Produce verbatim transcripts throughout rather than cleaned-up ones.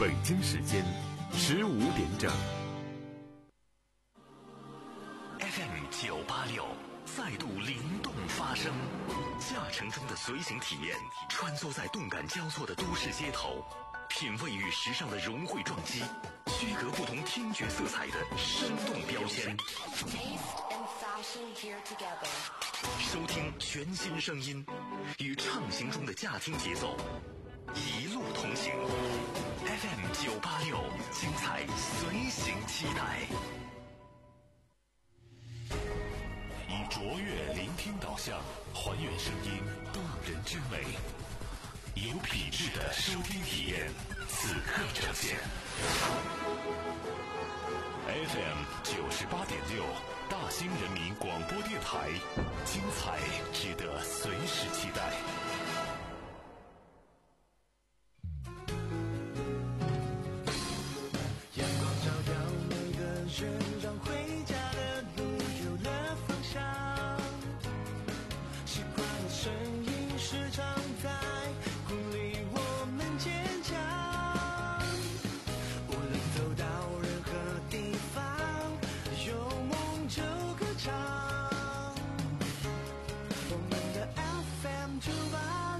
北京时间十五点整。F M 九八六再度灵动发声，驾乘中的随行体验，穿梭在动感交错的都市街头，品味与时尚的融汇撞击，区隔不同听觉色彩的生动标签。收听全新声音，与畅行中的驾听节奏，一路同行。F M 九八六，精彩随行期待。以卓越聆听导向，还原声音动人之美，有品质的收听体验，此刻呈现。F M 九十八点六，大兴人民广播电台，精彩值得随时期待。 阳光照耀每个人，让回家的路有了方向。习惯的声音时常在鼓励我们坚强。无论走到任何地方，有梦就歌唱。我们的 F M 九八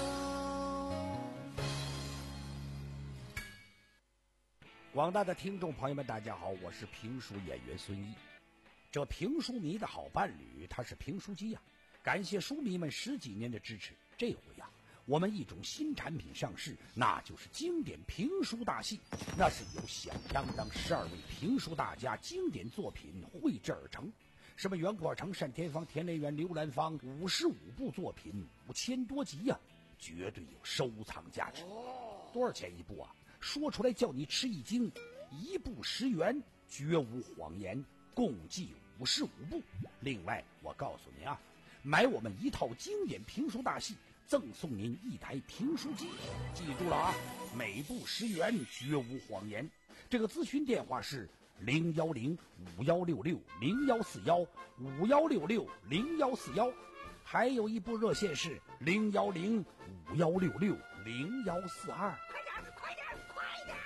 六。 广大的听众朋友们，大家好，我是评书演员孙一。这评书迷的好伴侣，他是评书机呀、啊。感谢书迷们十几年的支持，这回呀、啊，我们一种新产品上市，那就是经典评书大戏。那是由响当当十二位评书大家经典作品绘制而成，什么袁阔成、单田芳、田连元、刘兰芳，五十五部作品，五千多集呀、啊，绝对有收藏价值。多少钱一部啊？说出来叫你吃一惊，一部十元，绝无谎言，共计五十五部。另外我告诉您啊，买我们一套经典评书大戏，赠送您一台评书机。记住了啊，每部十元，绝无谎言。这个咨询电话是零幺零五幺六六零幺四幺五幺六六零幺四幺，还有一部热线是零幺零五幺六六零幺四二。快点，快点，快点！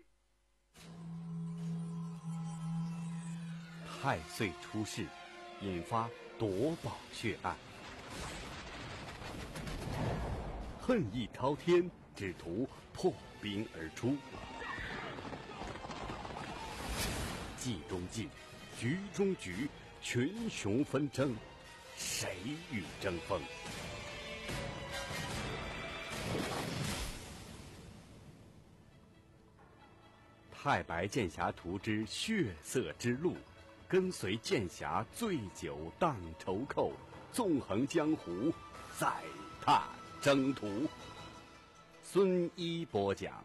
太岁出世，引发夺宝血案，恨意滔天，只图破冰而出。计中计，局中局，群雄纷争，谁与争锋？太白剑侠图之血色之路，跟随剑侠醉酒荡愁寇，纵横江湖，再踏征途。孙一播讲。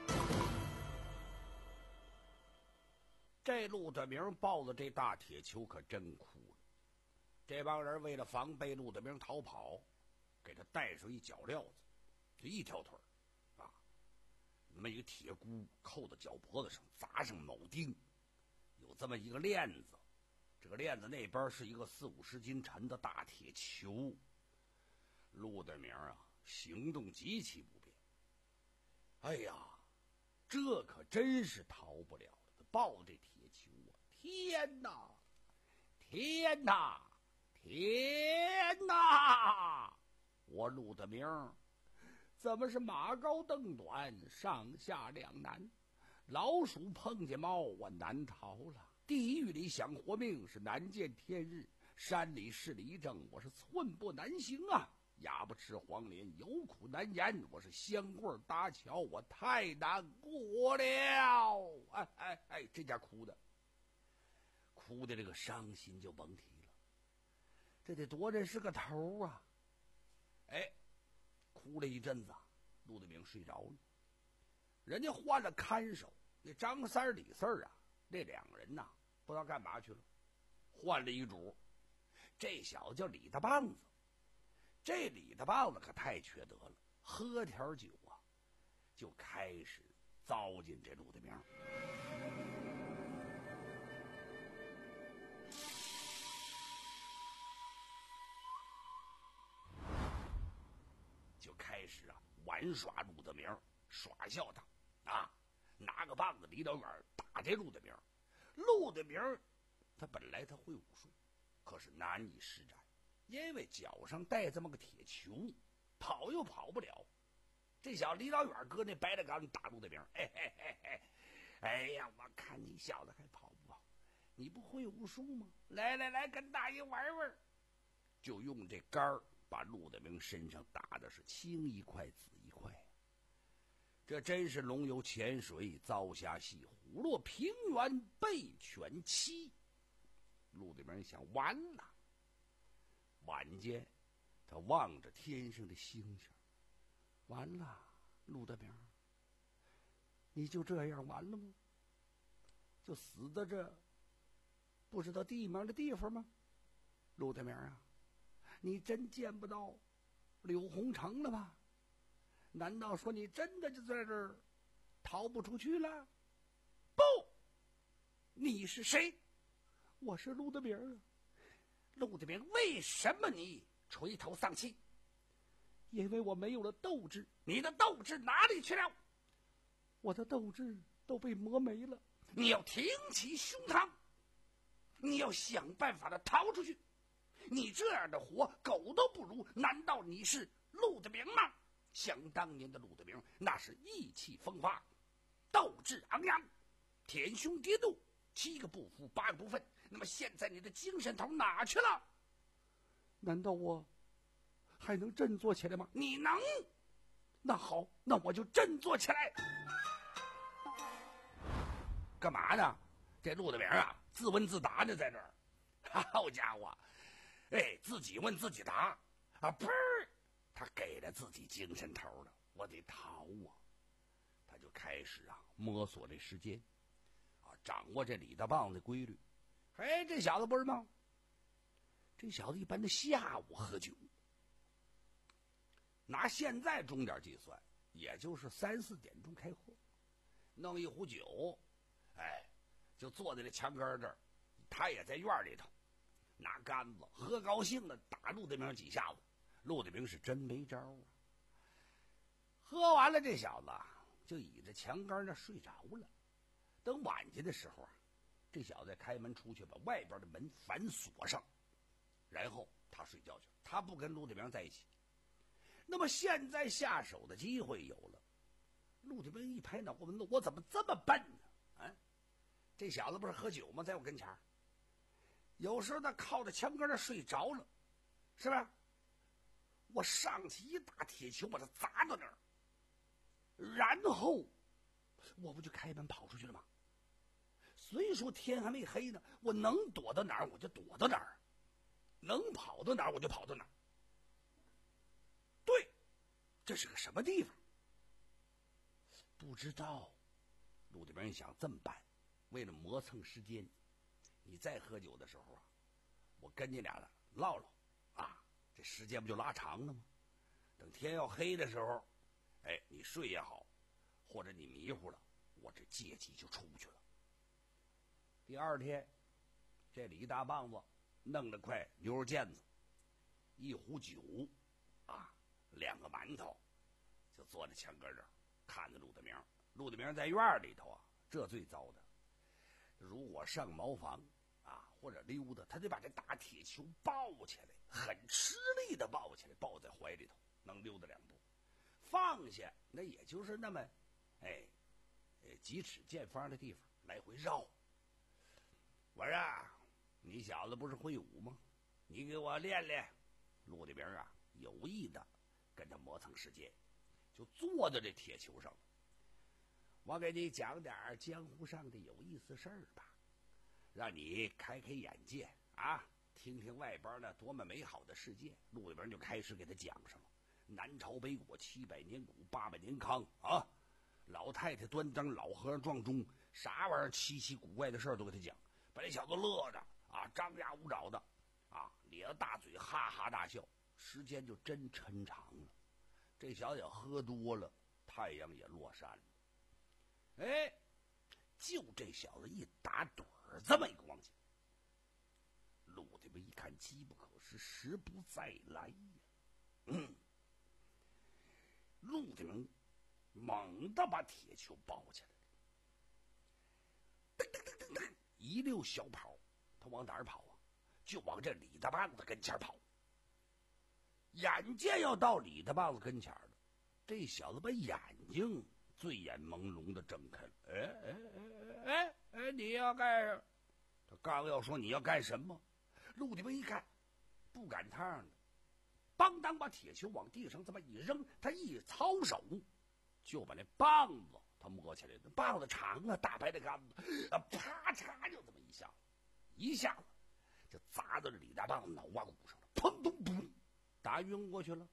这陆德明抱的这大铁球可真哭了。这帮人为了防备陆德明逃跑，给他带上一脚镣子，就一条腿啊，那么一个铁箍扣在脚脖子上，砸上铆钉，有这么一个链子，这个链子那边是一个四五十斤沉的大铁球。陆德明啊，行动极其不便。哎呀，这可真是逃不了了。抱这铁球啊，天哪，天哪，天哪！我陆德明怎么是马高凳短，上下两难？老鼠碰见猫，我难逃了。地狱里想活命，是难见天日；山里势力一正，我是寸步难行啊！哑巴吃黄连，有苦难言，我是香棍搭桥，我太难过了。哎哎哎，这家哭的，哭的这个伤心就甭提了。这得多认识个头啊！哎，哭了一阵子，陆德明睡着了。人家换了看守，那张三李四啊，这两个人呐，不知道干嘛去了，换了一主。这小子叫李大棒子。这李大棒子可太缺德了，喝点酒啊，就开始糟践这陆德明。就开始啊玩耍陆德明，耍笑他啊， 拿个棒子离老远打这陆德明。陆德明他本来他会武术，可是难以施展，因为脚上带这么个铁球，跑又跑不了。这小子离老远搁那白大杆打陆德明，嘿嘿嘿嘿，哎呀，我看你小子还跑不跑？你不会武术吗？来来来，跟大爷玩玩。就用这杆儿把陆德明身上打的是青一块紫一块。这真是龙游浅水遭虾戏，虎落平原被犬欺。陆德明想，完了。晚间他望着天上的星星，完了，陆德明，你就这样完了吗？就死在这不知道地名的地方吗？陆德明啊，你真见不到柳红城了吧？难道说你真的就在这儿逃不出去了？不，你是谁？我是陆德明啊。陆德明，为什么你垂头丧气？因为我没有了斗志。你的斗志哪里去了？我的斗志都被磨没了。你要挺起胸膛，你要想办法的逃出去。你这样的活狗都不如，难道你是陆德明吗？想当年的陆德明，那是意气风发，斗志昂扬，舔胸叠肚，七个不服八个不忿。那么现在你的精神头哪去了？难道我还能振作起来吗？你能？那好，那我就振作起来。干嘛呢？这陆德明啊，自问自答呢，在这儿。好家伙，哎，自己问自己答啊！嘣儿，他给了自己精神头了。我得逃啊！他就开始啊摸索这时间，啊，掌握这李大棒的规律。哎，这小子不是吗？这小子一般的下午喝酒，拿现在钟点计算，也就是三四点钟开喝，弄一壶酒，哎，就坐在这墙根这儿，他也在院里头，拿杆子喝高兴的打陆德明几下子。陆德明是真没招啊！喝完了，这小子就倚着墙根那睡着了。等晚间的时候啊，这小子开门出去，把外边的门反锁上，然后他睡觉去了。他不跟陆德明在一起。那么现在下手的机会有了。陆德明一拍脑门子，我怎么这么笨呢？啊，这小子不是喝酒吗？在我跟前儿，有时候他靠着墙根那睡着了，是吧？我上去一大铁球把他砸到那儿，然后我不就开门跑出去了吗？虽说天还没黑呢，我能躲到哪儿我就躲到哪儿，能跑到哪儿我就跑到哪儿。对，这是个什么地方？不知道。陆德明想这么办，为了磨蹭时间，你再喝酒的时候啊，我跟你俩唠唠啊，这时间不就拉长了吗？等天要黑的时候，哎，你睡也好，或者你迷糊了，我这借机就出去了。第二天，这李大棒子弄了块牛肉腱子，一壶酒，啊，两个馒头，就坐在墙根这儿看着陆德明。陆德明在院里头啊，这最糟的。如果上茅房啊，或者溜达，他得把这大铁球抱起来，很吃力的抱起来，抱在怀里头，能溜达两步。放下，那也就是那么，哎，几尺见方的地方来回绕。我说啊，你小子不是会武吗？你给我练练。陆德明啊，有意的跟他磨蹭时间，就坐在这铁球上了。我给你讲点江湖上的有意思事儿吧，让你开开眼界啊，听听外边那多么美好的世界。陆德明就开始给他讲上了南朝北国，七百年古，八百年康啊，老太太端庄，老和尚撞钟，啥玩意儿奇奇古怪的事儿都给他讲，把这小子乐着啊，张牙舞爪的啊，咧着大嘴哈哈大笑。时间就真抻长了。这小子喝多了，太阳也落山了。哎，就这小子一打盹儿，这么一个光景，陆德明一看机不可失，时不再来呀。嗯，陆德明猛地把铁球抱起来， 噔噔，一溜小跑，他往哪儿跑啊？就往这李大棒子跟前跑。眼见要到李大棒子跟前了，这小子把眼睛醉眼朦胧的睁开了。哎哎哎哎哎，你要干什么？他刚要说你要干什么，陆地兵一看，不赶趟的，邦当把铁球往地上这么一扔，他一操手，就把那棒子他摸起来了。棒子长啊，大白的杆子啊，啪嚓就这么一下，一下子就砸到这李大棒子脑瓜骨上了，砰咚咚，打晕过去了。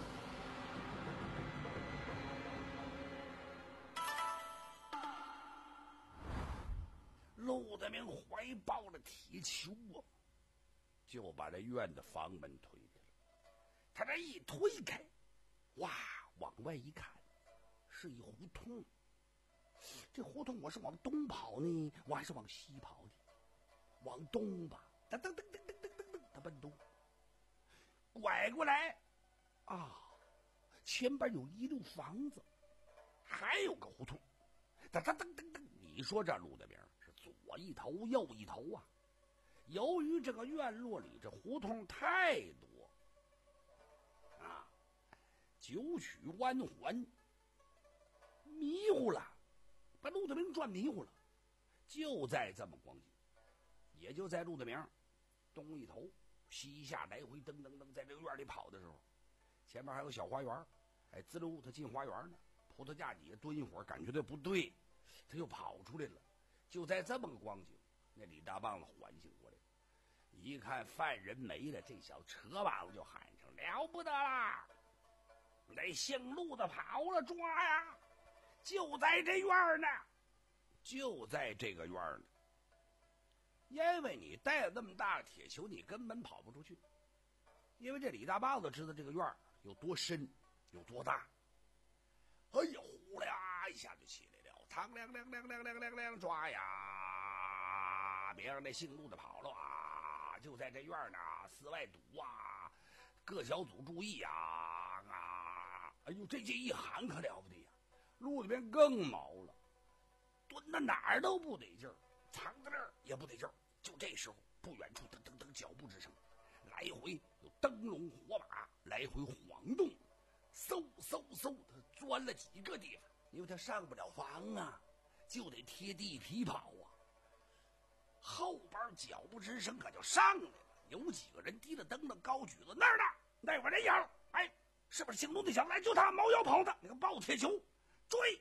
陆德明怀抱着铁球啊，就把这院的房门推开了。他这一推开，哇，往外一看，是一胡同。这胡同我是往东跑呢，我还是往西跑的？往东吧，噔噔噔噔噔噔噔噔，他奔东。拐过来，啊，前边有一溜房子，还有个胡同，噔噔噔噔噔。你说这陆德明是左一头右一头啊？由于这个院落里这胡同太多啊，九曲弯环，迷糊了，把陆德明转迷糊了。就在这么光景，也就在陆德明东一头西下来回噔噔噔在这个院里跑的时候，前面还有小花园，哎，滋溜他进花园呢，葡萄架底下蹲一会儿，感觉这不对，他又跑出来了。就在这么个光景，那李大棒子缓醒过来，一看犯人没了，这小扯膀子就喊上：“了不得啦！那姓陆的跑了，抓呀！就在这院呢，就在这个院呢。因为你带了那么大的铁球，你根本跑不出去。因为这李大棒子知道这个院有多深，有多大。哎呀，呼啦一下就起来了，苍亮亮亮亮亮亮亮，抓呀！别让那姓陆的跑了啊！就在这院呢，四外堵啊！各小组注意呀！啊！哎呦，这这一喊可了不得呀！路里边更毛了，蹲到哪儿都不得劲儿，藏在这儿也不得劲儿。就这时候，不远处噔噔噔脚步之声，来回有灯笼火把来回晃动，嗖嗖嗖，他钻了几个地方，因为他上不了房啊，就得贴地皮跑啊。后边脚步之声可就上来了，有几个人提着灯笼高举着，那儿呢，那会儿人影，哎，是不是姓陆的小子？来，就他猫腰跑的那个抱铁球追。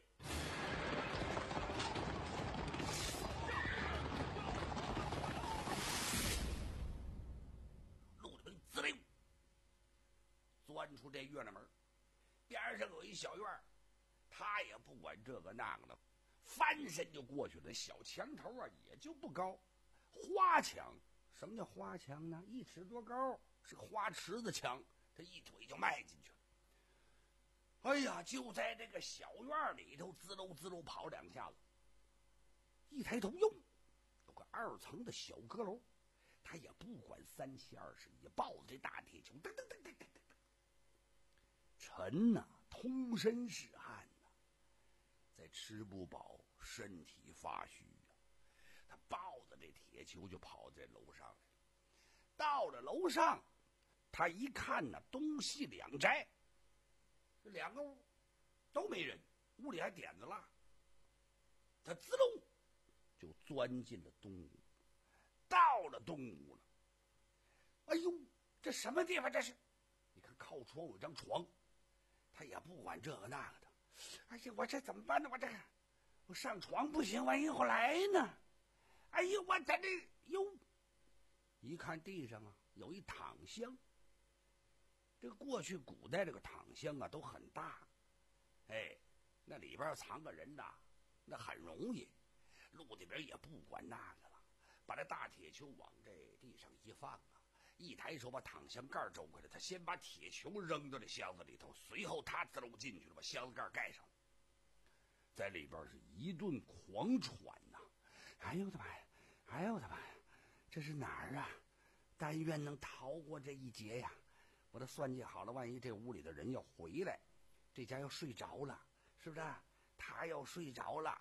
陆德明滋溜钻出这院的门，边上有一小院，他也不管这个那个的，翻身就过去了。小墙头啊，也就不高，花墙。什么叫花墙呢？一尺多高，是花池子墙，他一腿就迈进去了。哎呀，就在这个小院里头滋溜滋溜跑两下子，一抬头哟，有个二层的小阁楼，他也不管三七二十一，抱着这大铁球，噔噔噔噔噔噔，沉呐、啊，通身是汗呐、啊，再吃不饱，身体发虚啊。他抱着这铁球就跑在楼上来了。到了楼上，他一看呢、啊，东西两宅，这两个屋都没人，屋里还点着蜡。他滋溜就钻进了东屋。到了东屋了，哎呦，这什么地方这是？你看靠窗有张床，他也不管这个那个的。哎呀，我这怎么办呢？我这个我上床不行，万一后来呢？哎呦，我在这哟，一看地上啊有一躺箱。这个过去古代这个躺箱啊都很大，哎，那里边藏个人呐，那很容易。陆这边也不管那个了，把这大铁球往这地上一放啊，一抬手把躺箱盖周开了，他先把铁球扔到这箱子里头，随后他自漏进去了，把箱子盖盖上了，在里边是一顿狂喘呐、啊！哎呦我的妈呀！哎呦我的妈呀！这是哪儿啊？但愿能逃过这一劫呀！我都算计好了，万一这屋里的人要回来，这家要睡着了，是不是？他要睡着了，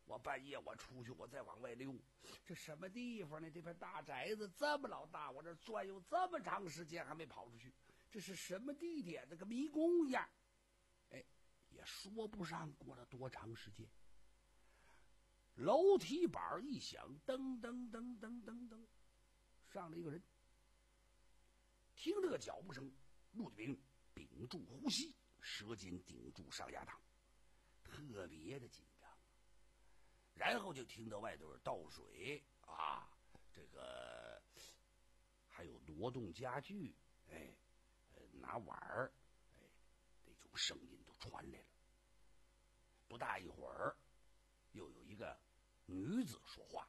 我半夜我出去，我再往外溜，这什么地方呢？这片大宅子这么老大，我这转悠这么长时间还没跑出去，这是什么地点？这个迷宫一样。哎，也说不上过了多长时间。楼梯板一响，噔噔噔噔噔噔，上了一个人。听这个脚步声，陆地平屏住呼吸，舌尖顶住上牙膛，特别的紧张。然后就听到外头倒水啊，这个还有挪动家具，哎，拿碗儿，哎，那种声音都传来了。不大一会儿，又有一个女子说话：“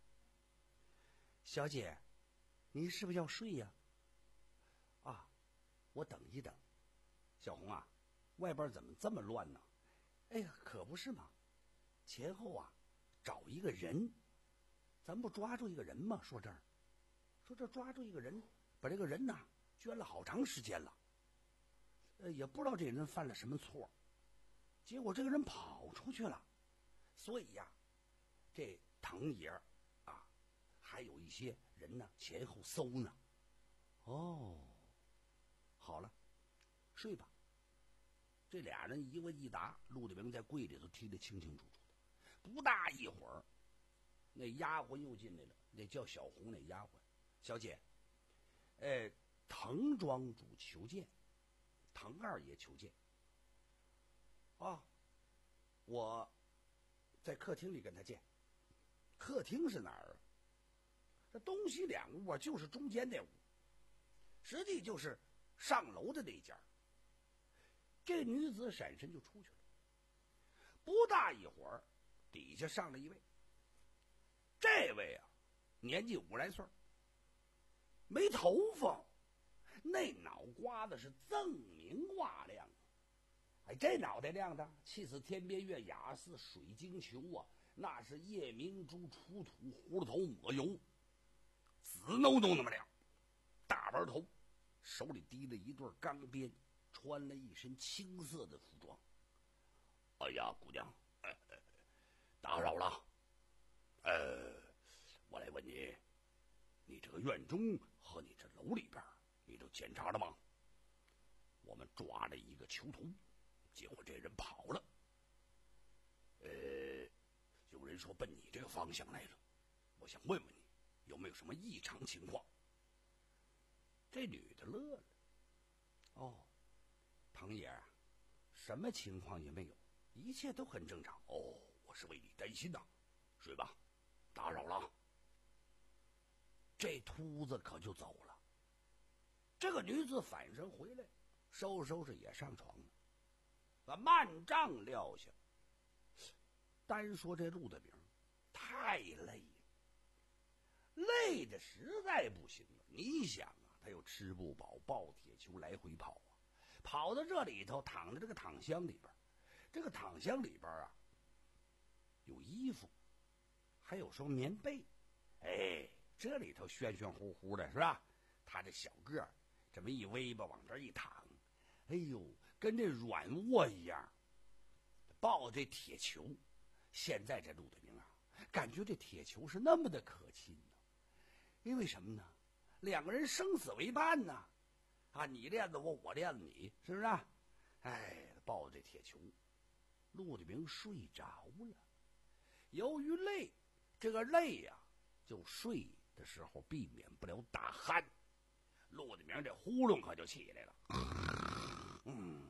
小姐，您是不是要睡呀？”“啊，我等一等。”“小红啊，外边怎么这么乱呢？”“哎呀，可不是嘛，前后啊找一个人，咱不抓住一个人吗？说这儿，说这抓住一个人，把这个人呐圈了好长时间了。呃，也不知道这人犯了什么错，结果这个人跑出去了，所以呀，这藤爷啊，还有一些人呢前后搜呢。”“哦，好了，睡吧。”这俩人一问一答，陆地明在柜里头听得清清楚楚。不大一会儿，那丫鬟又进来了，那叫小红那丫鬟：“小姐，呃，滕庄主求见，滕二爷求见。”“啊，我在客厅里跟他见。”“客厅是哪儿啊？”“这东西两屋啊，就是中间那屋，实际就是上楼的那一家。”这女子闪身就出去了。不大一会儿，底下上了一位。这位啊，年纪五来岁，没头发，那脑瓜子是锃明瓦亮。哎，这脑袋亮的，气似天边月，雅似水晶球啊！那是夜明珠出土，葫芦头抹油，紫浓浓那么亮。大白头，手里提了一对钢鞭，穿了一身青色的服装。“哎呀，姑娘，呃、打扰了。呃，我来问你，你这个院中和你这楼里边，你都检查了吗？我们抓了一个囚徒，结果这人跑了。呃，有人说奔你这个方向来了，我想问问你，有没有什么异常情况？”这女的乐了：“哦，滕爷啊，什么情况也没有，一切都很正常。”“哦，我是为你担心呐。睡吧，打扰了。”这秃子可就走了。这个女子反身回来，收拾收拾也上床了，把幔帐撂下。单说这陆大饼太累了，累的实在不行了。你想啊，他又吃不饱，抱铁球来回跑啊，跑到这里头，躺在这个躺箱里边。这个躺箱里边啊，有衣服，还有双棉被。哎，这里头暄暄乎乎的，是吧？他这小个儿这么一微吧，往这一躺，哎呦，跟这软卧一样，抱这铁球。现在这陆大明啊，感觉这铁球是那么的可亲呢。因为什么呢？两个人生死为伴呢，啊，你链子我，我链子你，是不是啊？哎，抱着这铁球，陆大明睡着了。由于累，这个累呀、啊，就睡的时候避免不了打鼾。陆大明这呼噜可就起来了。嗯，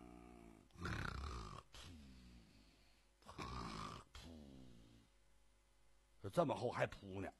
噗，这么厚还噗呢。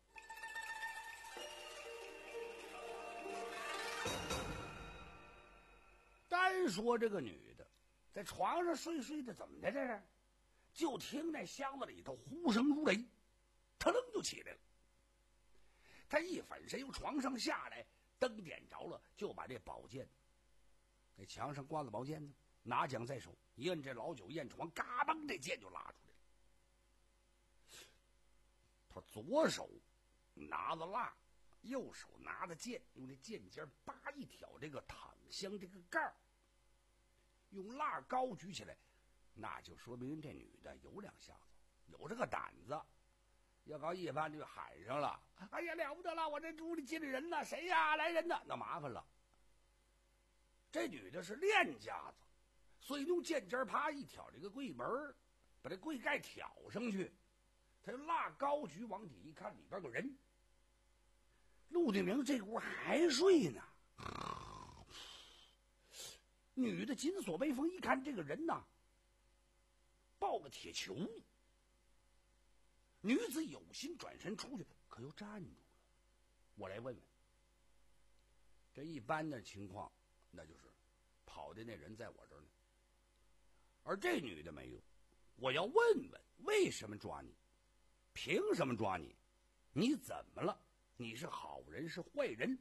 单说这个女的在床上睡睡的，怎么的这是？就听那箱子里头呼声如雷，腾就起来了。他一反身由床上下来，灯点着了，就把这宝剑，那墙上挂了宝剑呢，拿桨在手，一摁这老九验床，嘎嘣，这剑就拉出来了。他左手拿着蜡，右手拿着剑，用这剑尖叭一挑这个躺箱这个盖儿，用蜡高举起来，那就说明这女的有两下子， 有这个胆子。要搞一般就喊上了，哎呀了不得了，我这屋里进来人了，谁呀？来人呢？那麻烦了。这女的是练家子，所以用剑尖啪一挑这个柜门，把这柜盖挑上去，他就拉高举往底一看，里边有人。陆定明这屋还睡呢。女的紧锁眉峰，一看这个人呐，抱个铁球。女子有心转身出去，可又站住了。我来问问，这一般的情况，那就是跑的那人在我这儿呢，而这女的没有。我要问问，为什么抓你？凭什么抓你？你怎么了？你是好人是坏人？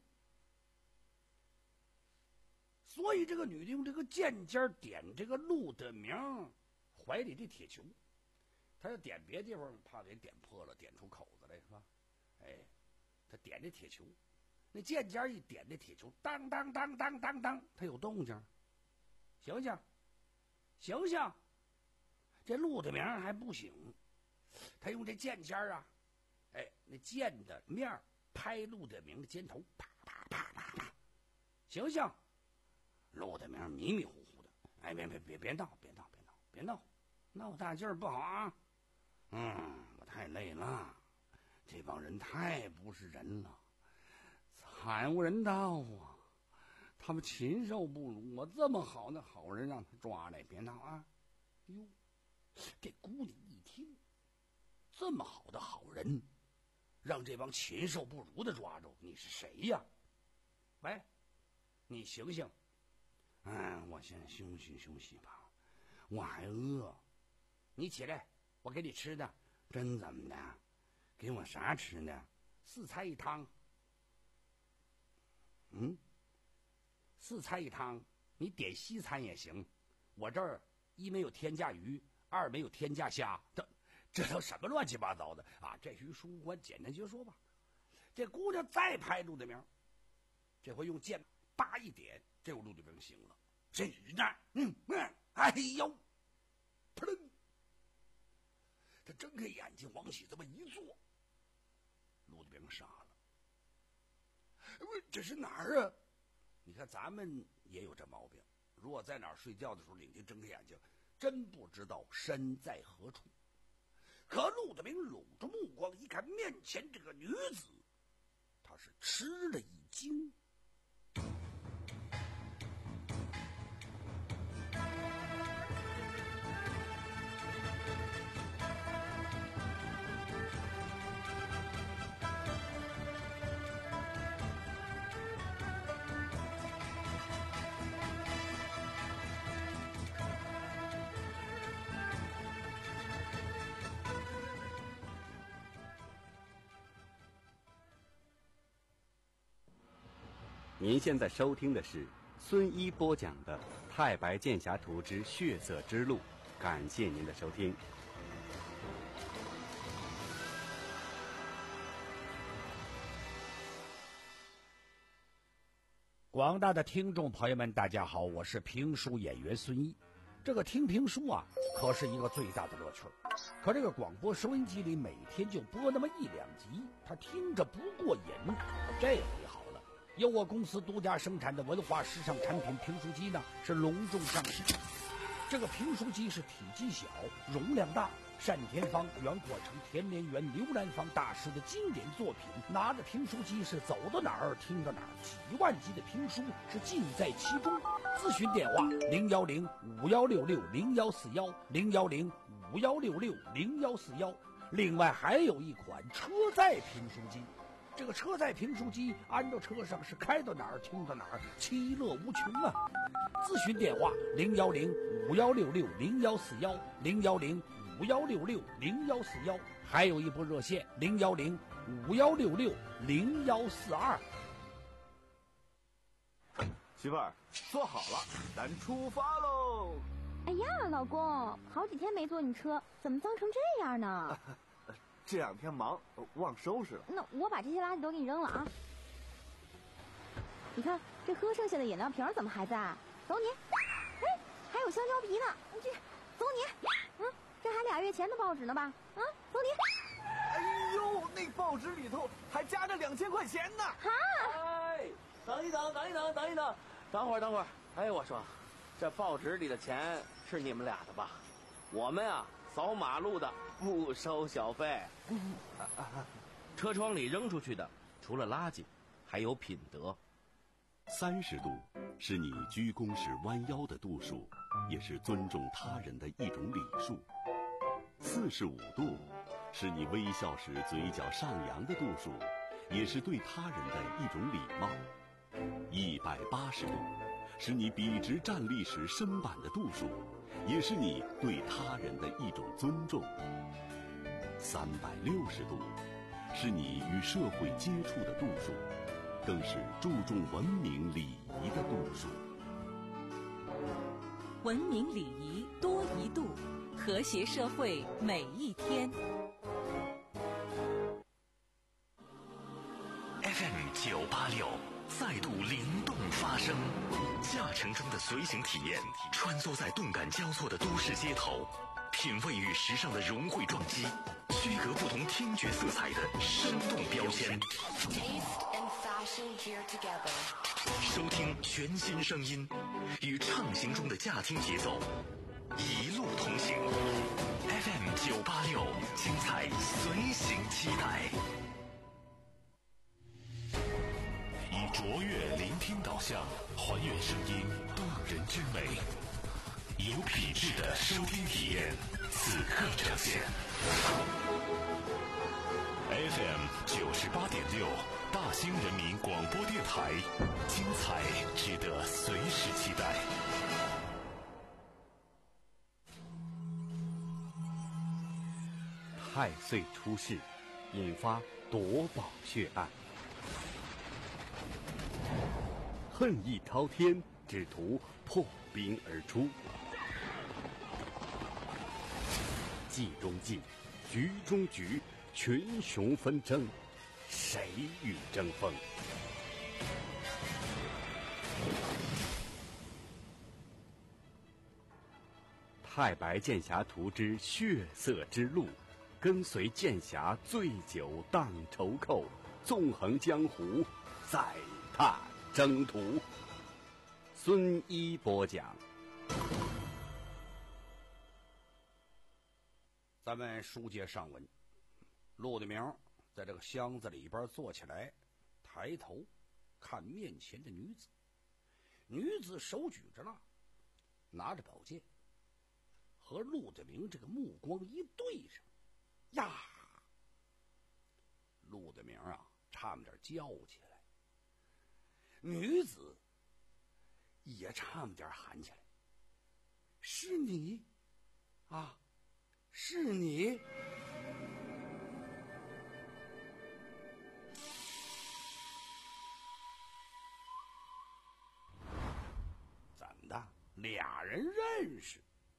所以这个女的用这个剑尖点这个陆德明怀里这铁球。他要点别地方，怕给点破了，点出口子来，是吧？哎，他点这铁球，那剑尖一点这铁球，当当当当当当，他有动静。醒醒，醒醒！这陆德明还不醒，他用这剑尖啊，哎，那剑的面拍陆德明的肩头，啪啪啪啪啪，醒醒！陆德明迷迷糊糊的，哎，别别别别闹，别闹，别闹，别闹，闹大劲儿不好啊！嗯，我太累了，这帮人太不是人了，惨无人道啊！他们禽兽不如，我这么好的好人让他抓来，别闹啊！哟，这姑娘一听，这么好的好人，让这帮禽兽不如的抓住，你是谁呀？喂，你醒醒！嗯，我先休息休息吧，我还饿。你起来。我给你吃的，真怎么的？给我啥吃的？四菜一汤。嗯，四菜一汤，你点西餐也行。我这儿一没有天价鱼，二没有天价虾，这这都什么乱七八糟的啊！这鱼书关简单就说吧。这姑娘再拍陆德明，这回用剑叭一点，这会陆德明醒了。谁呢？嗯嗯，哎呦，扑棱！他睁开眼睛往起这么一坐，陆德明傻了。问这是哪儿啊？你看咱们也有这毛病，如果在哪儿睡觉的时候，领睛睁开眼睛，真不知道身在何处。可陆德明拢着目光一看面前这个女子，他是吃了一惊。 您现在收听的是孙一播讲的《太白剑侠图之血色之路》，感谢您的收听。 广大的听众朋友们，大家好，我是评书演员孙一。这个听评书啊，可是一个最大的乐趣。可这个广播收音机里每天就播那么一两集，他听着不过瘾。这回好了，由我公司独家生产的文化时尚产品评书机呢，是隆重上市。这个评书机是体积小，容量大，单田芳、袁阔成、田连元、刘兰芳大师的经典作品。拿着评书机是走到哪儿听到哪儿，几万集的评书是尽在其中。咨询电话零幺零五幺六六零幺四幺零幺零五幺六六零幺四幺。另外还有一款车载评书机。这个车载评书机安到车上是开到哪儿听到哪儿，其乐无穷啊！咨询电话零幺零五幺六六零幺四幺零幺零五幺六六零幺四幺，还有一部热线零幺零五幺六六零幺四二。 媳妇儿，坐好了，咱出发喽！ 哎呀，老公，好几天没坐你车，怎么脏成这样呢？ 这两天忙，忘收拾了。 那我把这些垃圾都给你扔了啊！你看这喝剩下的饮料瓶怎么还在？走你！哎，还有香蕉皮呢！你这，走你！嗯， 这还俩月前的报纸呢吧？啊，走你！ 哎呦，那报纸里头还夹着两千块钱呢！ 哈！ 哎，等一等，等一等，等一等，等会儿，等会儿。哎，我说，这报纸里的钱是你们俩的吧？我们啊，扫马路的不收小费。车窗里扔出去的，除了垃圾，还有品德。 三十度是你鞠躬时弯腰的度数，也是尊重他人的一种礼数。四十五度是你微笑时嘴角上扬的度数，也是对他人的一种礼貌。一百八十度是你笔直站立时身板的度数，也是你对他人的一种尊重。三百六十度是你与社会接触的度数，更是注重文明礼仪的度数。 文明礼仪多一度，和谐社会每一天。 F M 九八六再度灵动发声，驾乘中的随行体验，穿梭在动感交错的都市街头，品味与时尚的融汇撞击，区隔不同听觉色彩的生动标签。收听全新声音，与畅行中的驾听节奏，一路同行。F M 九八六，精彩随行期待。以卓越聆听导向，还原声音动人之美，有品质的收听体验，此刻呈现。F M 九十八点六，大兴人民广播电台，精彩值得随时期待。 太岁出世，引发夺宝血案。恨意滔天，只图破冰而出。计中计，局中局，群雄纷争，谁与争锋？太白剑侠图之血色之路，跟随剑侠醉酒荡愁寇，纵横江湖，再踏征途。孙一播讲。 咱们书接上文，陆大明在这个箱子里边坐起来，抬头看面前的女子。女子手举着了，拿着宝剑，和陆大明这个目光一对上，呀！陆大明啊，差点叫起来。女子也差点喊起来：“是你啊！是你！”怎么的？俩人认识？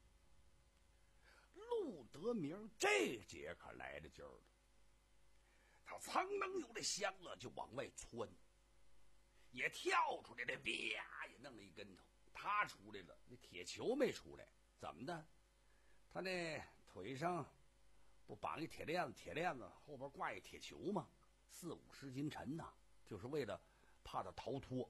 陆德明这节可来了劲儿了，他噌楞有这箱子就往外窜，也跳出来了，啪也弄了一跟头。他出来了，那铁球没出来，怎么的？他那腿上不绑一铁链子，铁链子后边挂一铁球吗？四五十斤沉呐，就是为了怕他逃脱。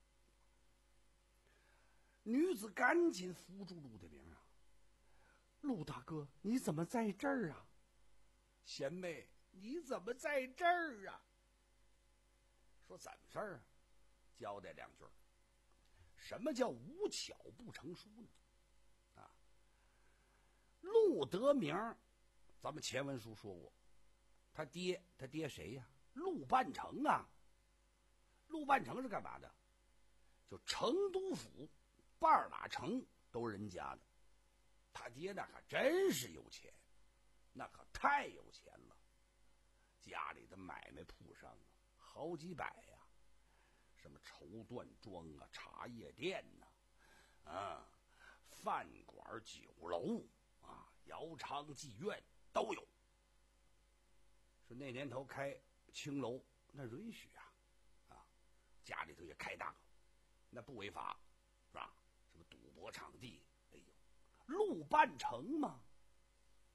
女子赶紧扶住陆德明啊！陆大哥，你怎么在这儿啊？贤妹，你怎么在这儿啊？说怎么事儿啊？交代两句。什么叫无巧不成书呢？啊，陆德明，咱们前文书说过，他爹，他爹谁呀？陆半成啊。陆半成是干嘛的？就成都府半拉城都是人家的。他爹那可真是有钱，那可太有钱了，家里的买卖铺上啊好几百呀、啊，什么绸缎庄啊、茶叶店呐、啊，啊，饭馆、酒楼啊、窑厂、妓院都有。说那年头开青楼那允许啊，啊，家里头也开大了，那不违法，是吧？什么赌博场地，哎呦。陆半成嘛，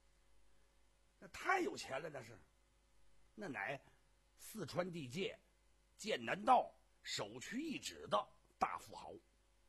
太有钱了，那是，那乃四川地界、剑南道首屈一指的大富豪。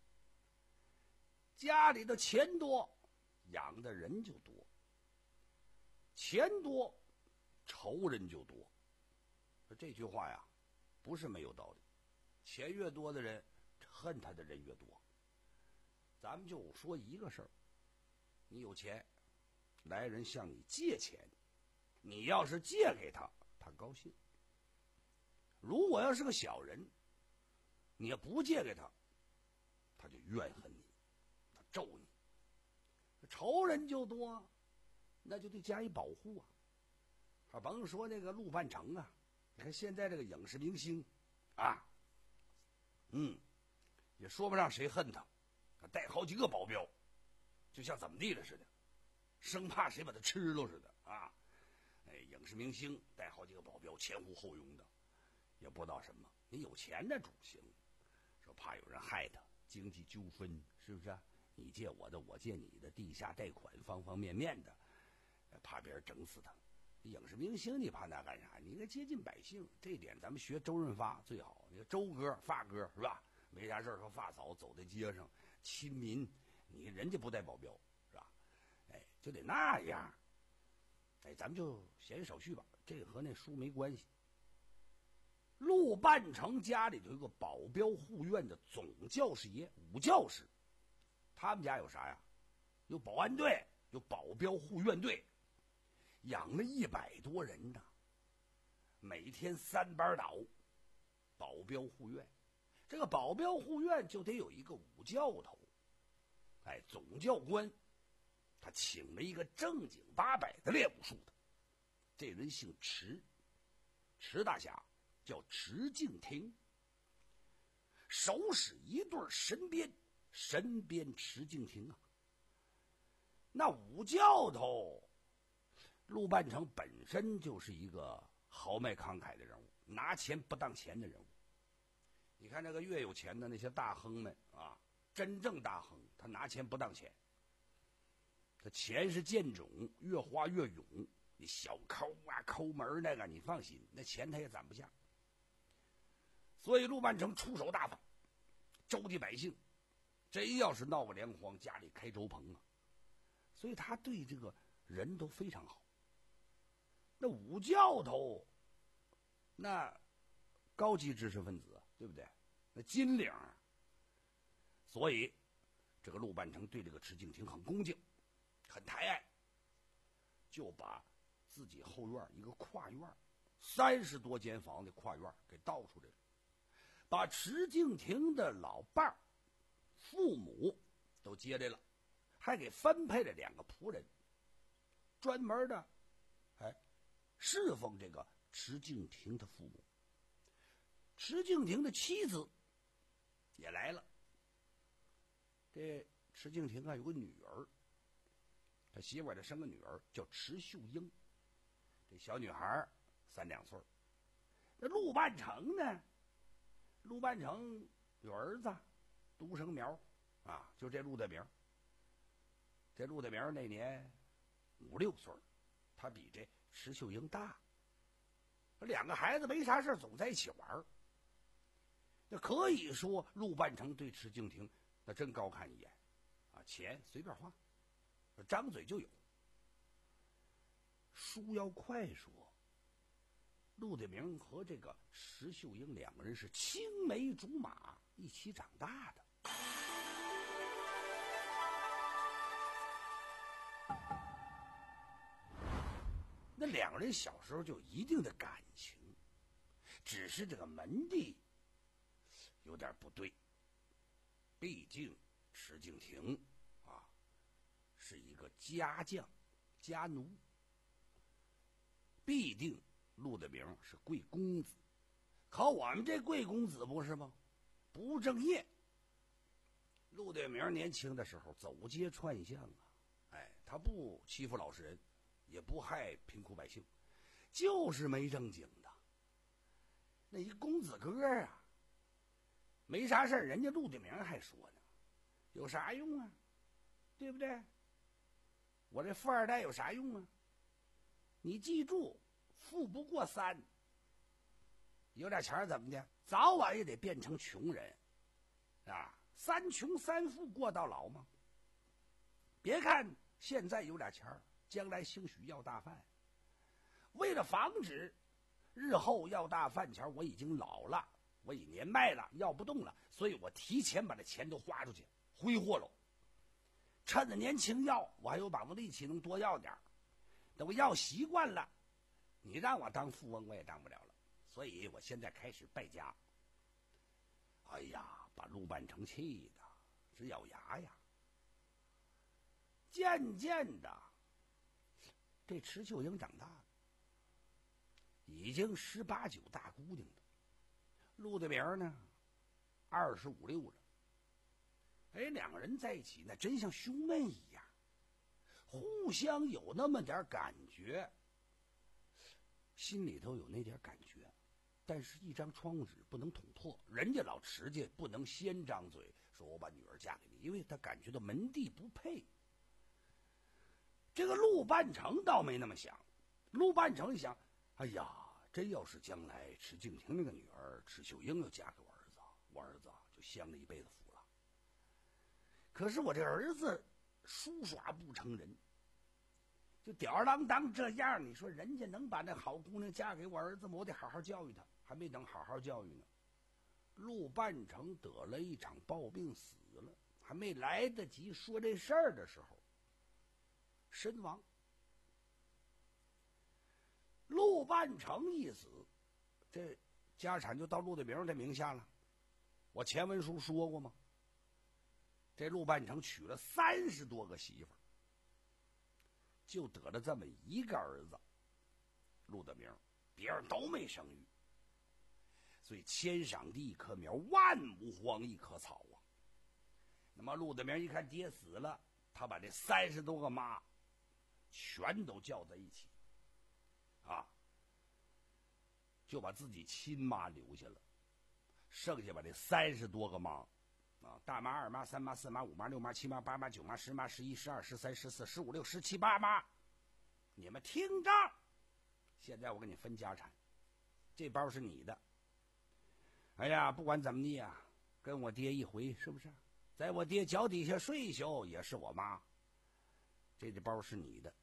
家里的钱多，养的人就多；钱多，仇人就多。这句话呀，不是没有道理。钱越多的人，恨他的人越多。咱们就说一个事儿，你有钱，来人向你借钱，你要是借给他，他高兴；如果要是个小人，你也不借给他，他就怨恨你，他咒你。仇人就多，那就得加以保护啊。啊，甭说那个陆半城啊，你看现在这个影视明星啊，嗯，也说不上谁恨他，带好几个保镖，就像怎么地了似的，生怕谁把他吃了似的啊。哎，影视明星带好几个保镖，前呼后拥的，也不知道什么。你有钱的主行，说怕有人害他，经济纠纷是不是啊？你借我的，我借你的，地下贷款，方方面面的，怕别人整死他。影视明星你怕那干啥？你应该接近百姓，这一点咱们学周润发最好。你看周哥、发哥是吧？没啥事和发嫂走在街上亲民，你人家不带保镖是吧？哎，就得那样。哎，咱们就闲言少叙吧，这个和那书没关系。陆半城家里头有个保镖护院的总教士爷，武教士。他们家有啥呀？有保安队，有保镖护院队，养了一百多人呢，每天三班倒，保镖护院。这个保镖护院就得有一个武教头，哎，总教官，他请了一个正经八百的练武术的，这人姓池，池大侠，叫池敬亭，手使一对神鞭，神鞭池敬亭啊。那武教头陆半城本身就是一个豪迈慷慨的人物，拿钱不当钱的人物。你看那个越有钱的那些大亨们啊，真正大亨他拿钱不当钱，他钱是见种，越花越勇。你小抠啊抠门那个你放心，那钱他也攒不下。所以陆半城出手大方，周济百姓，真要是闹个连荒，家里开粥棚啊。所以他对这个人都非常好。那武教头，那高级知识分子，对不对？那金领，所以这个陆半城对这个池敬亭很恭敬，很抬爱，就把自己后院一个跨院，三十多间房的跨院给倒出来了，把池敬亭的老伴儿、父母都接来了，还给分配了两个仆人，专门的，哎，侍奉这个池敬亭的父母。池敬亭的妻子也来了。这池敬亭啊有个女儿，他媳妇儿他生个女儿叫池秀英，这小女孩三两岁。那陆半城呢？陆半城有儿子，独生苗啊，就这陆大明。这陆大明那年五六岁，他比这池秀英大。两个孩子没啥事总在一起玩。那可以说陆半城对池敬亭那真高看一眼啊，钱随便花，张嘴就有。书要快说，陆大明和这个石秀英两个人是青梅竹马一起长大的。那两个人小时候就一定的感情，只是这个门第有点不对。毕竟池敬亭啊是一个家将家奴，必定陆大明是贵公子，可我们这贵公子不是吗？不务正业。陆大明年轻的时候走街串巷啊，哎，他不欺负老实人，也不害贫苦百姓，就是没正经的。那一公子哥啊，没啥事人家陆大明还说呢，有啥用啊？对不对？我这富二代有啥用啊？ 你记住，富不过三。有点钱怎么的，早晚也得变成穷人啊！三穷三富过到老吗？别看现在有点钱，将来兴许要大饭。为了防止日后要大饭钱，我已经老了，我已年迈了，要不动了，所以我提前把这钱都花出去，挥霍喽。趁着年轻要，我还有膀子力气能多要点。等我要习惯了，你让我当富翁我也当不了了。所以我现在开始败家。哎呀，把陆半成气的直咬牙呀。渐渐的，这池秀英长大了，已经十八九大姑娘了。陆大明呢，二十五六了。哎，两个人在一起那真像兄妹一样，互相有那么点感觉，心里头有那点感觉。但是，一张窗户纸不能捅破，人家老池家不能先张嘴说我把女儿嫁给你，因为他感觉到门第不配。这个陆半成倒没那么想，陆半成一想，哎呀，真要是将来池敬亭那个女儿池秀英要嫁给我儿子，我儿子就享了一辈子福了。可是我这儿子书耍不成人，就吊儿郎当这样，你说人家能把那好姑娘嫁给我儿子吗？我得好好教育他。还没等好好教育呢，陆半成得了一场暴病死了，还没来得及说这事儿的时候身亡。陆半成一死，这家产就到陆大明的名下了。我前文书说过吗？这陆半成娶了三十多个媳妇儿，就得了这么一个儿子陆大明，别人都没生育。所以千赏地一棵苗，万亩荒一棵草啊。那么陆大明一看爹死了，他把这三十多个妈全都叫在一起啊，就把自己亲妈留下了，剩下把这三十多个妈啊，大妈、二妈、三妈、四妈、五妈、六妈、七妈、八妈、九妈、十妈、十一、十二、十三、十四、十五六、十七八妈，你们听着，现在我给你分家产，这包是你的。哎呀，不管怎么地呀，跟我爹一回，是不是？在我爹脚底下睡一宿也是我妈，这这包是你的。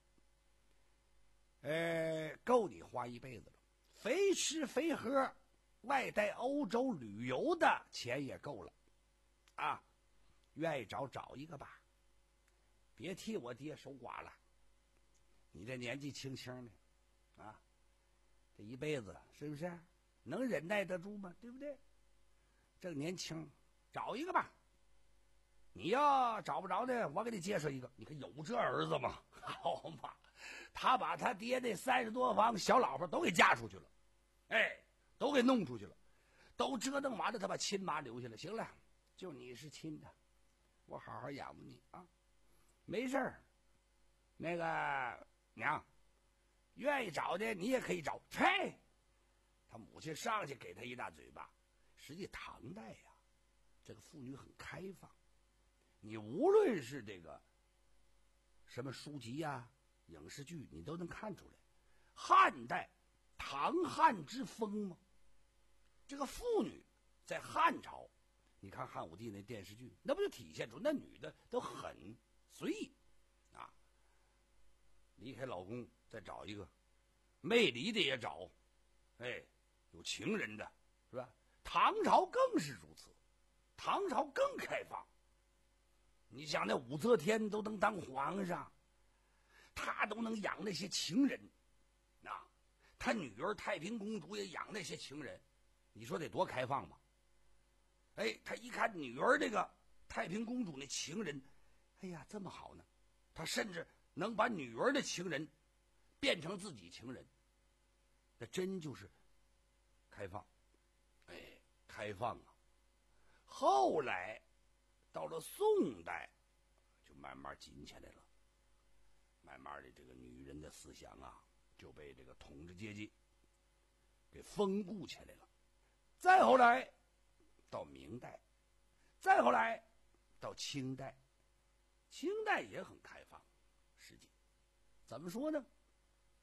呃，够你花一辈子了，肥吃肥喝，外带欧洲旅游的钱也够了，啊，愿意找找一个吧，别替我爹守寡了。你这年纪轻轻的，啊，这一辈子是不是能忍耐得住吗？对不对？正年轻，找一个吧。你要找不着的，我给你介绍一个。你看有这儿子吗？好嘛，他把他爹那三十多房小老婆都给嫁出去了，哎，都给弄出去了，都折腾完了，他把亲妈留下了。行了，就你是亲的，我好好养活你啊，没事儿。那个娘，愿意找的你也可以找。嘿，他母亲上去给他一大嘴巴。实际唐代呀，这个妇女很开放，你无论是这个什么书籍呀、影视剧，你都能看出来，汉代唐汉之风嘛。这个妇女在汉朝，你看汉武帝那电视剧，那不就体现出那女的都很随意啊，离开老公再找一个，没离的也找，哎，有情人的是吧？唐朝更是如此，唐朝更开放。你想那武则天都能当皇上，他都能养那些情人啊，他女儿太平公主也养那些情人，你说得多开放吧？哎，他一看女儿这个太平公主那情人，哎呀这么好呢，他甚至能把女儿的情人变成自己情人，那真就是开放。哎，开放啊！后来到了宋代，就慢慢紧起来了。慢慢的，这个女人的思想啊，就被这个统治阶级给封固起来了。再后来到明代，再后来到清代，清代也很开放。实际怎么说呢？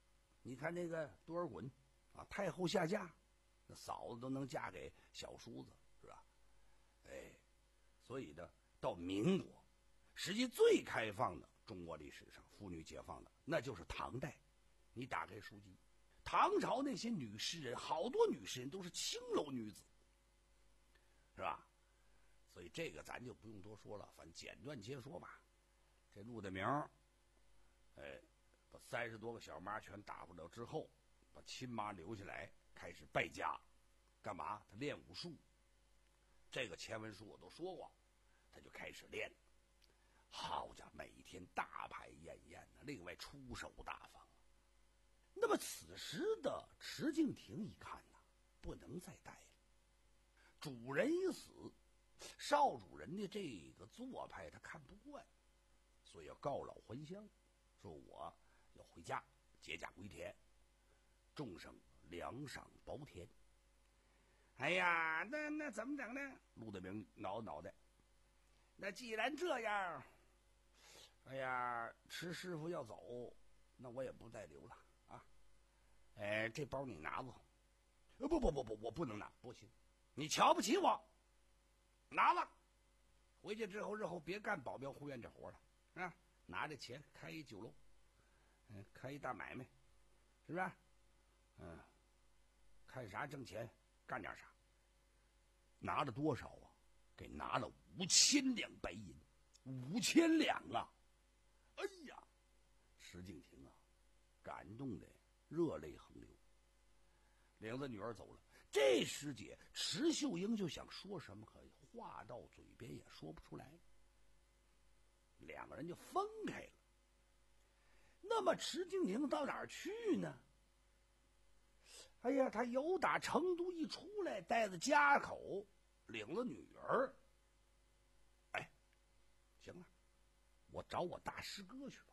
你看那个多尔衮啊，太后下嫁，那嫂子都能嫁给小叔子，是吧？哎，所以呢，到民国，实际最开放的中国历史上妇女解放的，那就是唐代。你打开书籍，唐朝那些女诗人，好多女诗人都是青楼女子，是吧？所以这个咱就不用多说了，反正简短截说吧。这陆大明，哎，把三十多个小妈全打发了之后，把亲妈留下来，开始败家，干嘛？他练武术。这个前文书我都说过，他就开始练。好家伙，每天大排宴宴的，另外出手大方。那么此时的池敬亭一看呐，不能再待了。主人已死，少主人的这个做派他看不惯，所以要告老还乡，说我要回家解甲归田，众生粮赏薄田。哎呀，那那怎么整呢？陆大明挠挠袋，那既然这样，哎呀，池师傅要走，那我也不再留了啊。哎，这包你拿走。不不不不，我不能拿，不行，你瞧不起我，拿了。回去之后，日后别干保镖护院这活了啊！拿着钱开一酒楼，嗯，开一大买卖，是不是？嗯，看啥挣钱，干点啥。拿了多少啊？给拿了五千两白银，五千两啊！哎呀，石敬亭啊，感动的热泪横流。领着女儿走了，这时节，池秀英就想说什么，可话到嘴边也说不出来，两个人就分开了。那么池敬亭到哪儿去呢？哎呀，他由打成都一出来，带着家口，领了女儿。哎，行了，我找我大师哥去吧。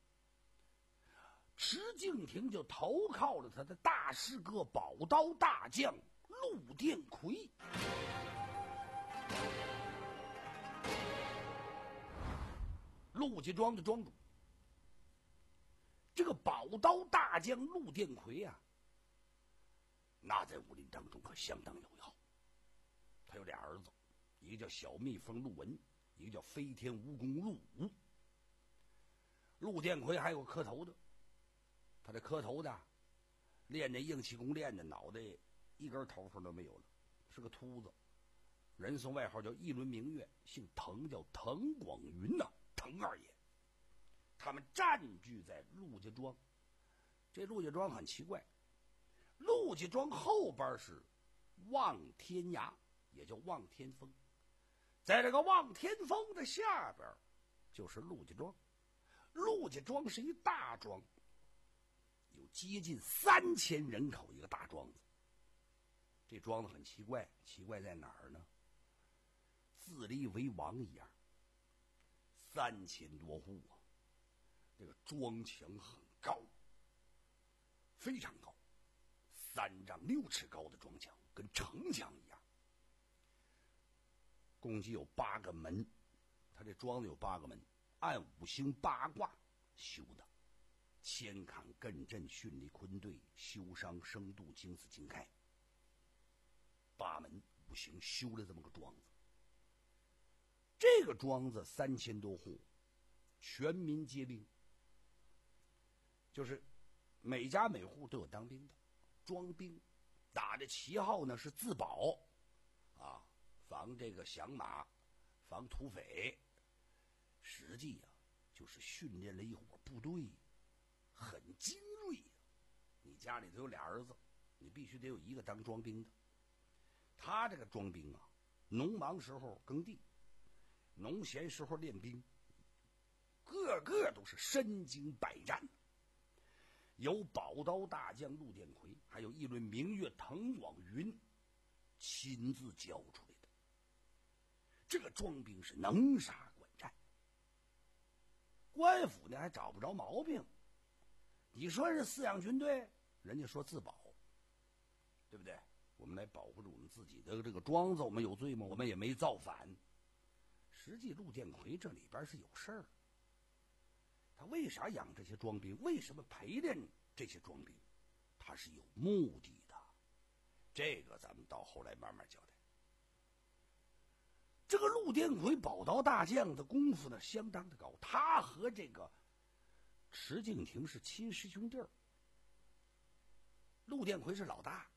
池敬亭就投靠了他的大师哥宝刀大将陆殿魁。陆家庄的庄主，这个宝刀大将陆殿魁啊，那在武林当中可相当有号。他有俩儿子，一个叫小蜜蜂陆文，一个叫飞天蜈蚣陆武。陆殿魁还有个磕头的，他这磕头的练这硬气功练的脑袋一根头发都没有了，是个秃子，人送外号叫一轮明月，姓滕，叫滕广云呐、啊，滕二爷。他们占据在陆家庄，这陆家庄很奇怪，陆家庄后边是望天崖，也叫望天峰，在这个望天峰的下边就是陆家庄。陆家庄是一大庄，有接近三千人口一个大庄子。这庄子很奇怪，奇怪在哪儿呢？自立为王一样，三千多户啊，这个庄墙很高，非常高，三丈六尺高的庄墙，跟城墙一样。共计有八个门，他这庄子有八个门，按五行八卦修的，乾坎艮震巽离坤兑修商生度经子经开，八门五行修了这么个庄子。这个庄子三千多户，全民皆兵，就是每家每户都有当兵的，庄兵，打的旗号呢是自保啊，防这个响马，防土匪。实际啊，就是训练了一伙部队，很精锐呀、啊。你家里头有俩儿子，你必须得有一个当庄兵的。他这个庄兵啊，农忙时候耕地，农闲时候练兵，个个都是身经百战。有宝刀大将陆殿魁，还有一轮明月滕广云亲自教出来的。这个庄兵是能杀管战，官府呢还找不着毛病。你说是饲养军队，人家说自保，对不对？我们来保护着我们自己的这个庄子，我们有罪吗？我们也没造反。实际陆殿魁这里边是有事儿，他为啥养这些庄兵？为什么陪练这些庄兵？ 他是有目的的，这个咱们到后来慢慢交代。这个陆殿魁宝刀大将的功夫呢，相当的高，他和这个池敬亭是亲师兄弟儿。陆殿魁是老大，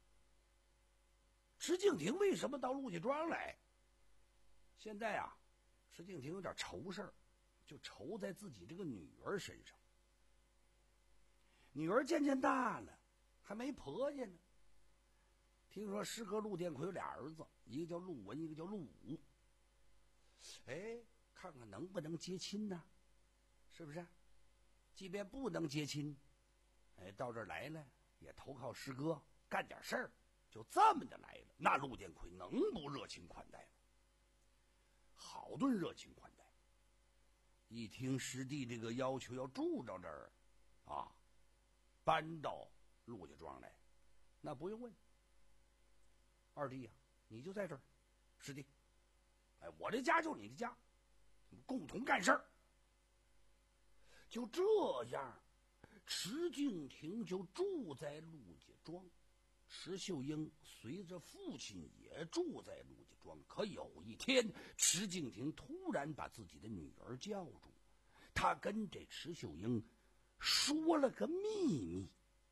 池敬亭为什么到陆家庄来？现在啊，池敬亭有点愁事儿，就愁在自己这个女儿身上。女儿渐渐大了，还没婆家呢。听说师哥陆殿魁有俩儿子，一个叫陆文，一个叫陆武。哎，看看能不能结亲呢？是不是？即便不能结亲，哎，到这儿来了也投靠师哥，干点事儿，就这么的来了。那陆殿魁能不热情款待吗？好顿热情款待。一听师弟这个要求要住到这儿，啊，搬到陆家庄来，那不用问。二弟呀、啊，你就在这儿，师弟，哎，我这家就是你的家，我们共同干事儿。就这样，池敬亭就住在陆家庄，池秀英随着父亲也住在陆家庄。可有一天，池敬亭突然把自己的女儿叫住，他跟这池秀英说了个秘密。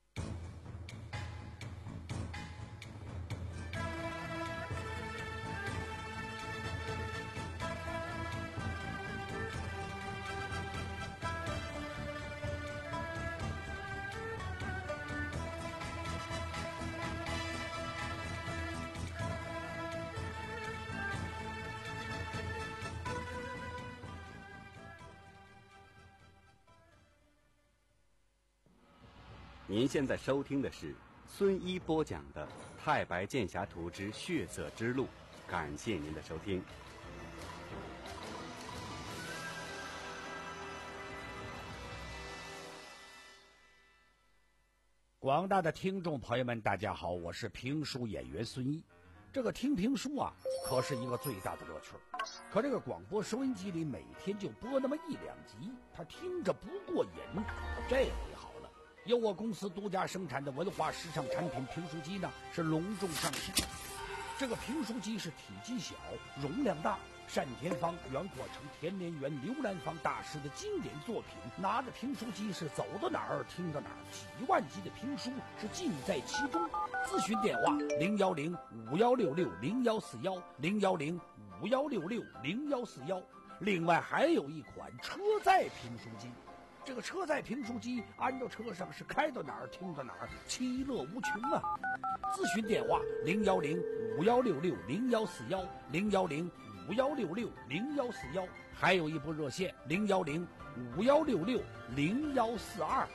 您现在收听的是孙一播讲的《太白剑侠图之血色之路》，感谢您的收听。 广大的听众朋友们，大家好，我是评书演员孙一。这个听评书啊，可是一个最大的乐趣。可这个广播收音机里每天就播那么一两集，他听着不过瘾。这回好了，由我公司独家生产的文化时尚产品评书机呢，是隆重上市。这个评书机是体积小，容量大，单田芳、袁阔成、田连元、刘兰芳大师的经典作品，拿着评书机是走到哪儿听到哪儿，几万集的评书是尽在其中。咨询电话零幺零五幺六六零幺四幺零幺零五幺六六零幺四幺。另外还有一款车载评书机，这个车载评书机安到车上是开到哪儿听到哪儿，其乐无穷啊！咨询电话零幺零五幺六六零幺四幺零幺零五幺六六零幺四幺，还有一部热线零幺零五幺六六零幺四二。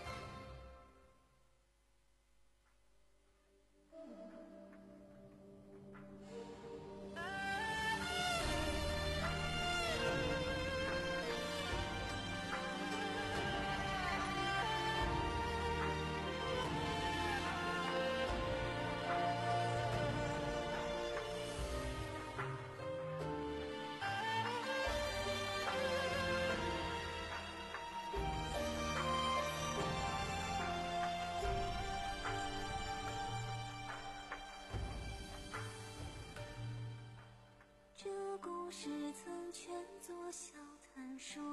是曾劝作笑谈说，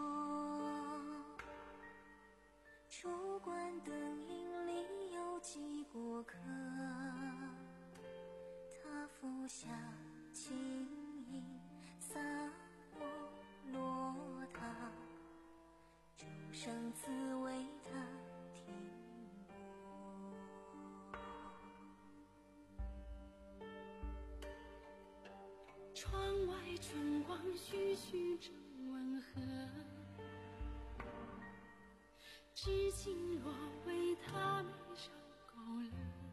出关灯影里有几过客，他俯下轻吟洒落落他，终生自为他停泊。 窗外春光徐徐正温和，知情若为他眉梢勾勒，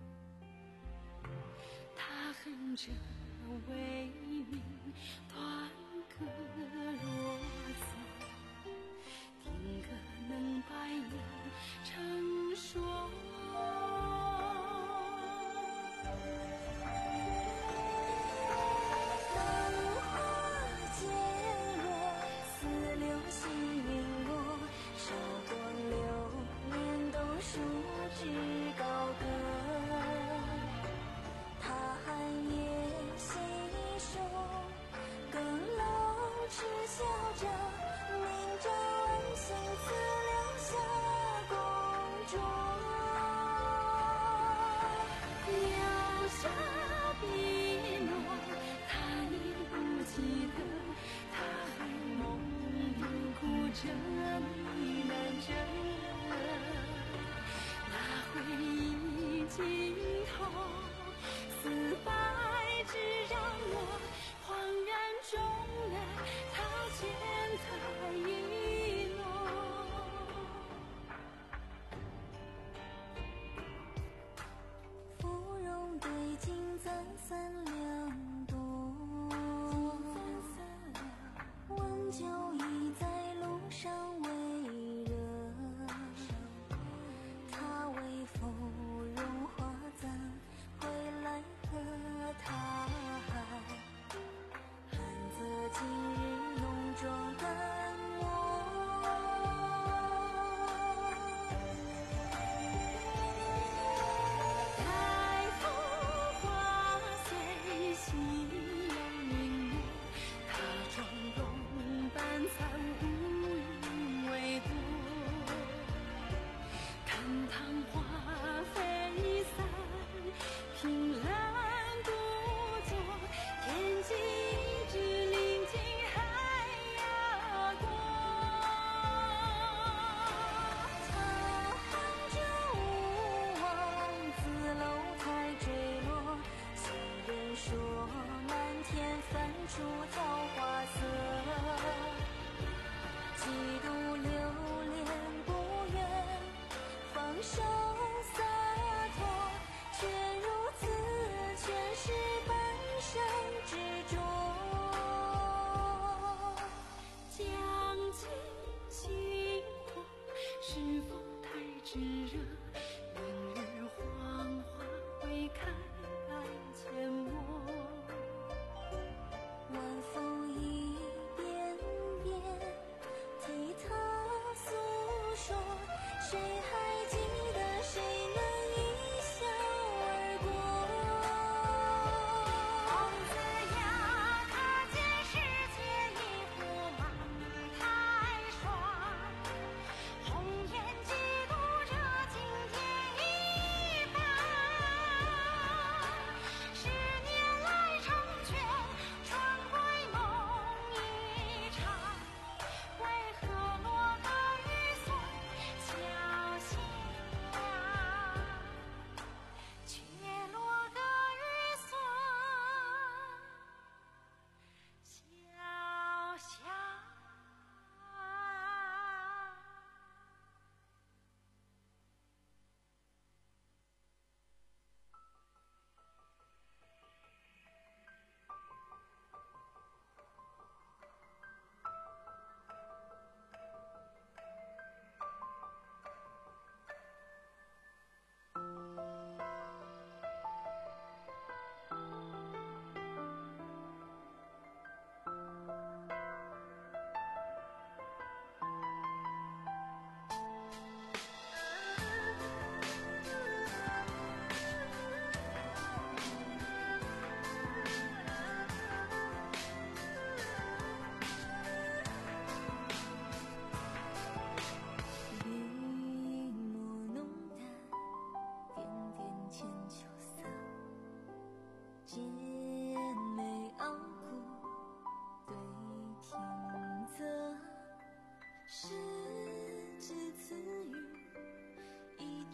他哼着为民断歌若此，听歌能百年成说。 树枝高歌。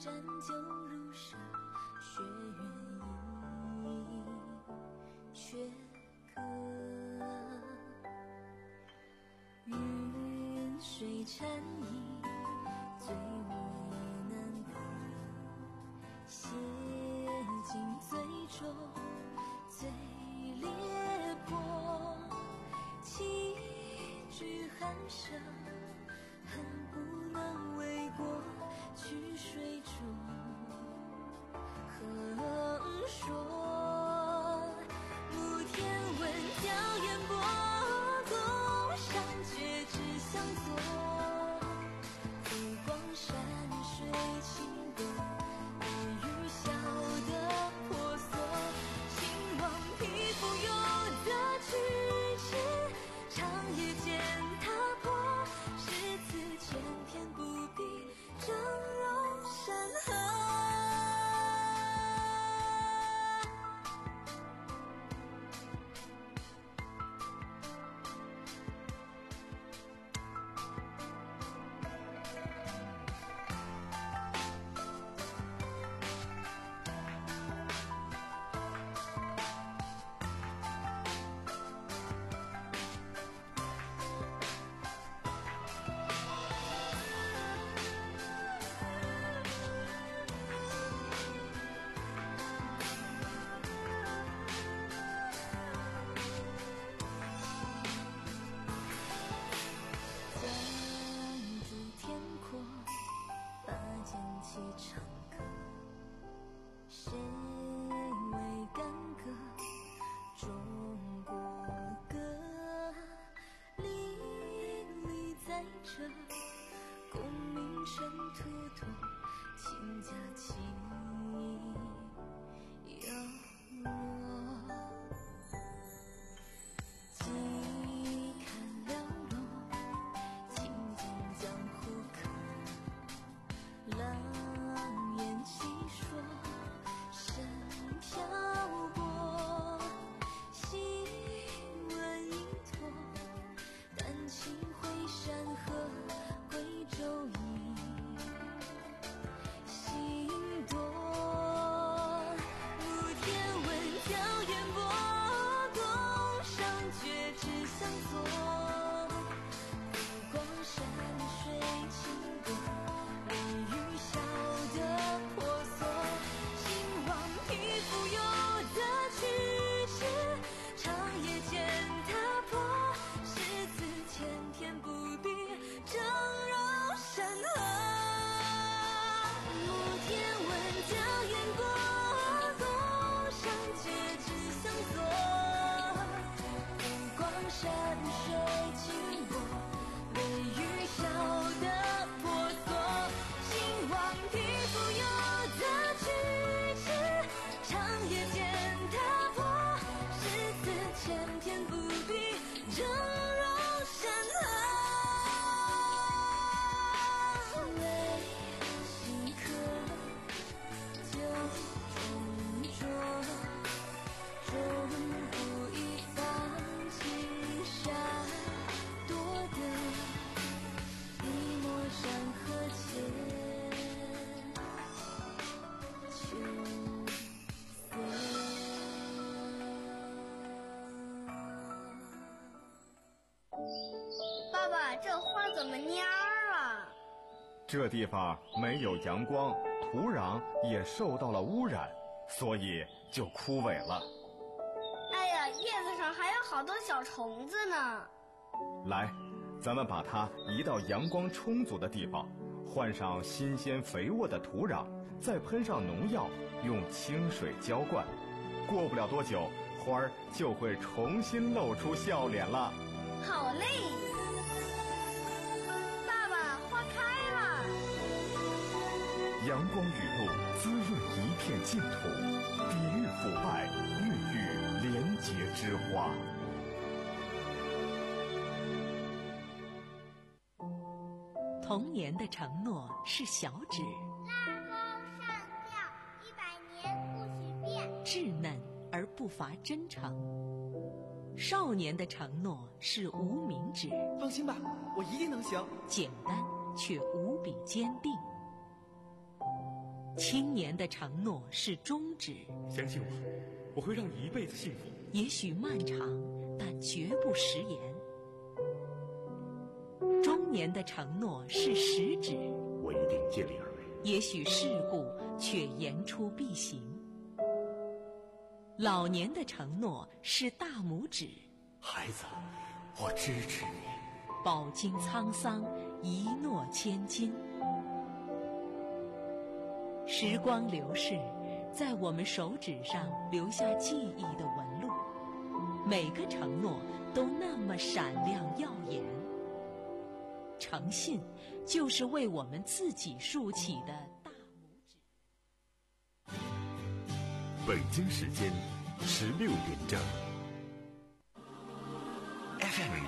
战就如沙，血缘依却隔。云水禅意，醉我也难得。写尽最终最裂破，几句寒舍，恨不能为过去水中横说。暮天闻娇烟波，宫上绝只相作。浮光山水清波，雨雨笑得婆娑。兴亡披浮有得去之，长夜间踏破。誓词千篇不必，峥嵘山河。起唱歌，谁为干戈？中国歌，历历在这，功名尘土土，倾家情有我。几看寥落，清尽江湖客。浪烟细说，身漂泊，细闻依托，丹青会山河，归舟一心多。暮天闻娇烟波，宫上绝只相作。浮光山水清波，微雨笑得婆娑。兴亡披浮有得去之，长夜间踏破。誓词千篇不必，峥嵘山河。暮天闻娇烟过，宫上绝只相作。浮光山水清波，微雨笑得婆娑。兴亡披浮有得去之，长夜间踏破。誓词千篇不必，峥嵘山河。为心客，酒中酌，终不一方青山多得。一抹山河间，秋色。 爸爸，这花怎么蔫儿了？ 这地方没有阳光，土壤也受到了污染，所以就枯萎了。 哎呀，叶子上还有好多小虫子呢。 来，咱们把它移到阳光充足的地方，换上新鲜肥沃的土壤，再喷上农药，用清水浇灌。过不了多久，花儿就会重新露出笑脸了。 好嘞，爸爸，花开了。 阳光雨露滋润一片净土，抵御腐败，孕育廉洁之花。 童年的承诺是小指， 拉钩上吊，一百年不许变。 稚嫩而不乏真诚。少年的承诺是无名指， 放心吧，我一定能行。 简单却无比坚定。 青年的承诺是终止， 相信我，我会让你一辈子幸福。 也许漫长，但绝不食言。中年的承诺是食指， 我一定尽力而为。 也许世故，却言出必行。老年的承诺是大拇指， 孩子，我支持你。 饱经沧桑，一诺千金。时光流逝，在我们手指上留下记忆的纹路，每个承诺都那么闪亮耀眼。诚信就是为我们自己竖起的大拇指。 北京时间十六点整。F M